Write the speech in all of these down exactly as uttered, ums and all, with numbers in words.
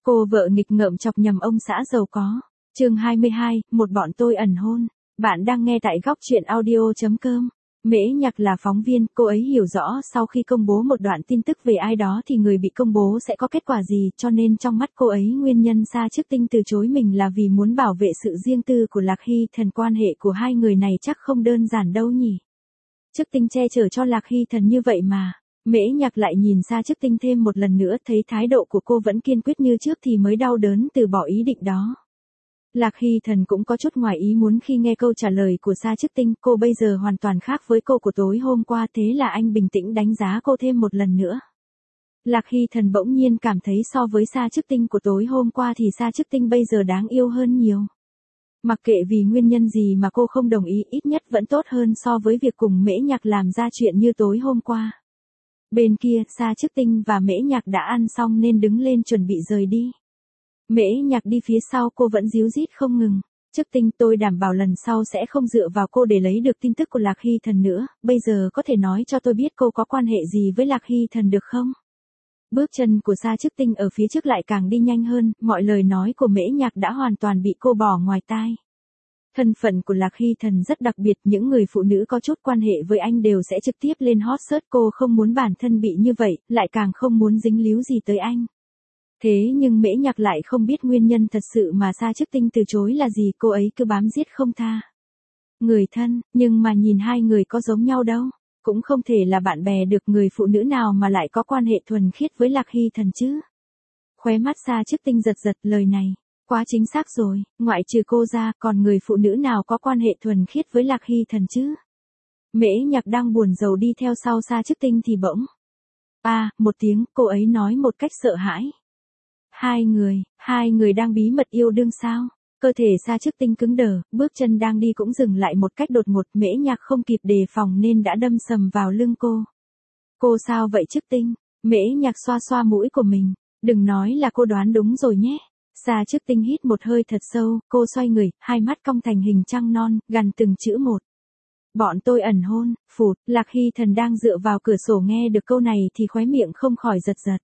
Cô vợ nghịch ngợm chọc nhầm ông xã giàu có. Chương hai mươi hai, một bọn tôi ẩn hôn. Bạn đang nghe tại góc truyện audio chấm com. Mễ Nhạc là phóng viên, cô ấy hiểu rõ sau khi công bố một đoạn tin tức về ai đó thì người bị công bố sẽ có kết quả gì, cho nên trong mắt cô ấy nguyên nhân Sa Chức Tinh từ chối mình là vì muốn bảo vệ sự riêng tư của Lạc Hy Thần. Quan hệ của hai người này chắc không đơn giản đâu nhỉ. Chức Tinh che chở cho Lạc Hy Thần như vậy mà. Mễ Nhạc lại nhìn Sa Chức Tinh thêm một lần nữa, thấy thái độ của cô vẫn kiên quyết như trước thì mới đau đớn từ bỏ ý định đó. Lạc Hy Thần cũng có chút ngoài ý muốn khi nghe câu trả lời của Sa Chức Tinh, cô bây giờ hoàn toàn khác với cô của tối hôm qua, thế là anh bình tĩnh đánh giá cô thêm một lần nữa. Lạc Hy Thần bỗng nhiên cảm thấy so với Sa Chức Tinh của tối hôm qua thì Sa Chức Tinh bây giờ đáng yêu hơn nhiều. Mặc kệ vì nguyên nhân gì mà cô không đồng ý, ít nhất vẫn tốt hơn so với việc cùng Mễ Nhạc làm ra chuyện như tối hôm qua. Bên kia, Sa Chức Tinh và Mễ Nhạc đã ăn xong nên đứng lên chuẩn bị rời đi. Mễ Nhạc đi phía sau cô vẫn díu dít không ngừng. Chức Tinh, tôi đảm bảo lần sau sẽ không dựa vào cô để lấy được tin tức của Lạc Hy Thần nữa, bây giờ có thể nói cho tôi biết cô có quan hệ gì với Lạc Hy Thần được không? Bước chân của Sa Chức Tinh ở phía trước lại càng đi nhanh hơn, mọi lời nói của Mễ Nhạc đã hoàn toàn bị cô bỏ ngoài tai. Thân phận của Lạc Hy Thần rất đặc biệt, những người phụ nữ có chút quan hệ với anh đều sẽ trực tiếp lên hot search, cô không muốn bản thân bị như vậy, lại càng không muốn dính líu gì tới anh. Thế nhưng Mễ Nhạc lại không biết nguyên nhân thật sự mà Sa Chức Tinh từ chối là gì, cô ấy cứ bám giết không tha. Người thân, nhưng mà nhìn hai người có giống nhau đâu, cũng không thể là bạn bè được, người phụ nữ nào mà lại có quan hệ thuần khiết với Lạc Hy Thần chứ. Khóe mắt Sa Chức Tinh giật giật, lời này quá chính xác rồi, ngoại trừ cô ra, còn người phụ nữ nào có quan hệ thuần khiết với Lạc Hy Thần chứ? Mễ Nhạc đang buồn rầu đi theo sau Sa Chức Tinh thì bỗng. À, một tiếng, cô ấy nói một cách sợ hãi. Hai người, hai người đang bí mật yêu đương sao? Cơ thể Sa Chức Tinh cứng đờ, bước chân đang đi cũng dừng lại một cách đột ngột, Mễ Nhạc không kịp đề phòng nên đã đâm sầm vào lưng cô. Cô sao vậy Chức Tinh? Mễ Nhạc xoa xoa mũi của mình. Đừng nói là cô đoán đúng rồi nhé. Sa Chức Tinh hít một hơi thật sâu, cô xoay người, hai mắt cong thành hình trăng non, gằn từng chữ một. Bọn tôi ẩn hôn, phụt. Lạc Hy Thần đang dựa vào cửa sổ nghe được câu này thì khóe miệng không khỏi giật giật.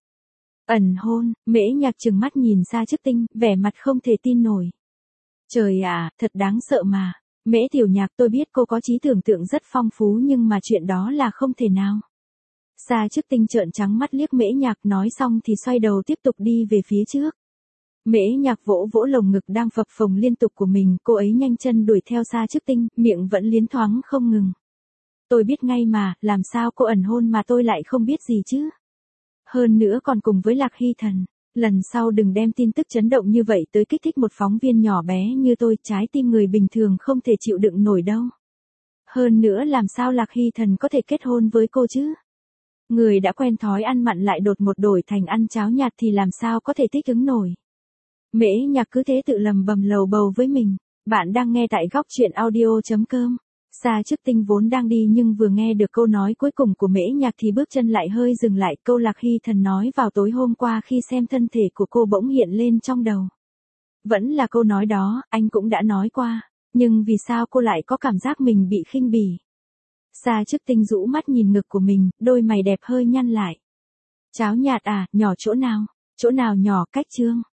Ẩn hôn, Mễ Nhạc trừng mắt nhìn Sa Chức Tinh, vẻ mặt không thể tin nổi. Trời à, thật đáng sợ mà. Mễ Tiểu Nhạc, tôi biết cô có trí tưởng tượng rất phong phú nhưng mà chuyện đó là không thể nào. Sa Chức Tinh trợn trắng mắt liếc Mễ Nhạc, nói xong thì xoay đầu tiếp tục đi về phía trước. Mễ Nhạc vỗ vỗ lồng ngực đang phập phồng liên tục của mình, cô ấy nhanh chân đuổi theo Sa Chức Tinh, miệng vẫn liến thoáng không ngừng. Tôi biết ngay mà, làm sao cô ẩn hôn mà tôi lại không biết gì chứ? Hơn nữa còn cùng với Lạc Hy Thần. Lần sau đừng đem tin tức chấn động như vậy tới kích thích một phóng viên nhỏ bé như tôi, trái tim người bình thường không thể chịu đựng nổi đâu. Hơn nữa làm sao Lạc Hy Thần có thể kết hôn với cô chứ? Người đã quen thói ăn mặn lại đột ngột đổi thành ăn cháo nhạt thì làm sao có thể thích ứng nổi. Mễ Nhạc cứ thế tự lầm bầm lầu bầu với mình. Bạn đang nghe tại góc truyện audio chấm com. Sa Chức Tinh vốn đang đi nhưng vừa nghe được câu nói cuối cùng của Mễ Nhạc thì bước chân lại hơi dừng lại, câu Lạc Hy Thần nói vào tối hôm qua khi xem thân thể của cô bỗng hiện lên trong đầu. Vẫn là câu nói đó, anh cũng đã nói qua, nhưng vì sao cô lại có cảm giác mình bị khinh bỉ? Sa Chức Tinh rũ mắt nhìn ngực của mình, đôi mày đẹp hơi nhăn lại. Cháo nhạt à, nhỏ chỗ nào? Chỗ nào nhỏ, cách chương?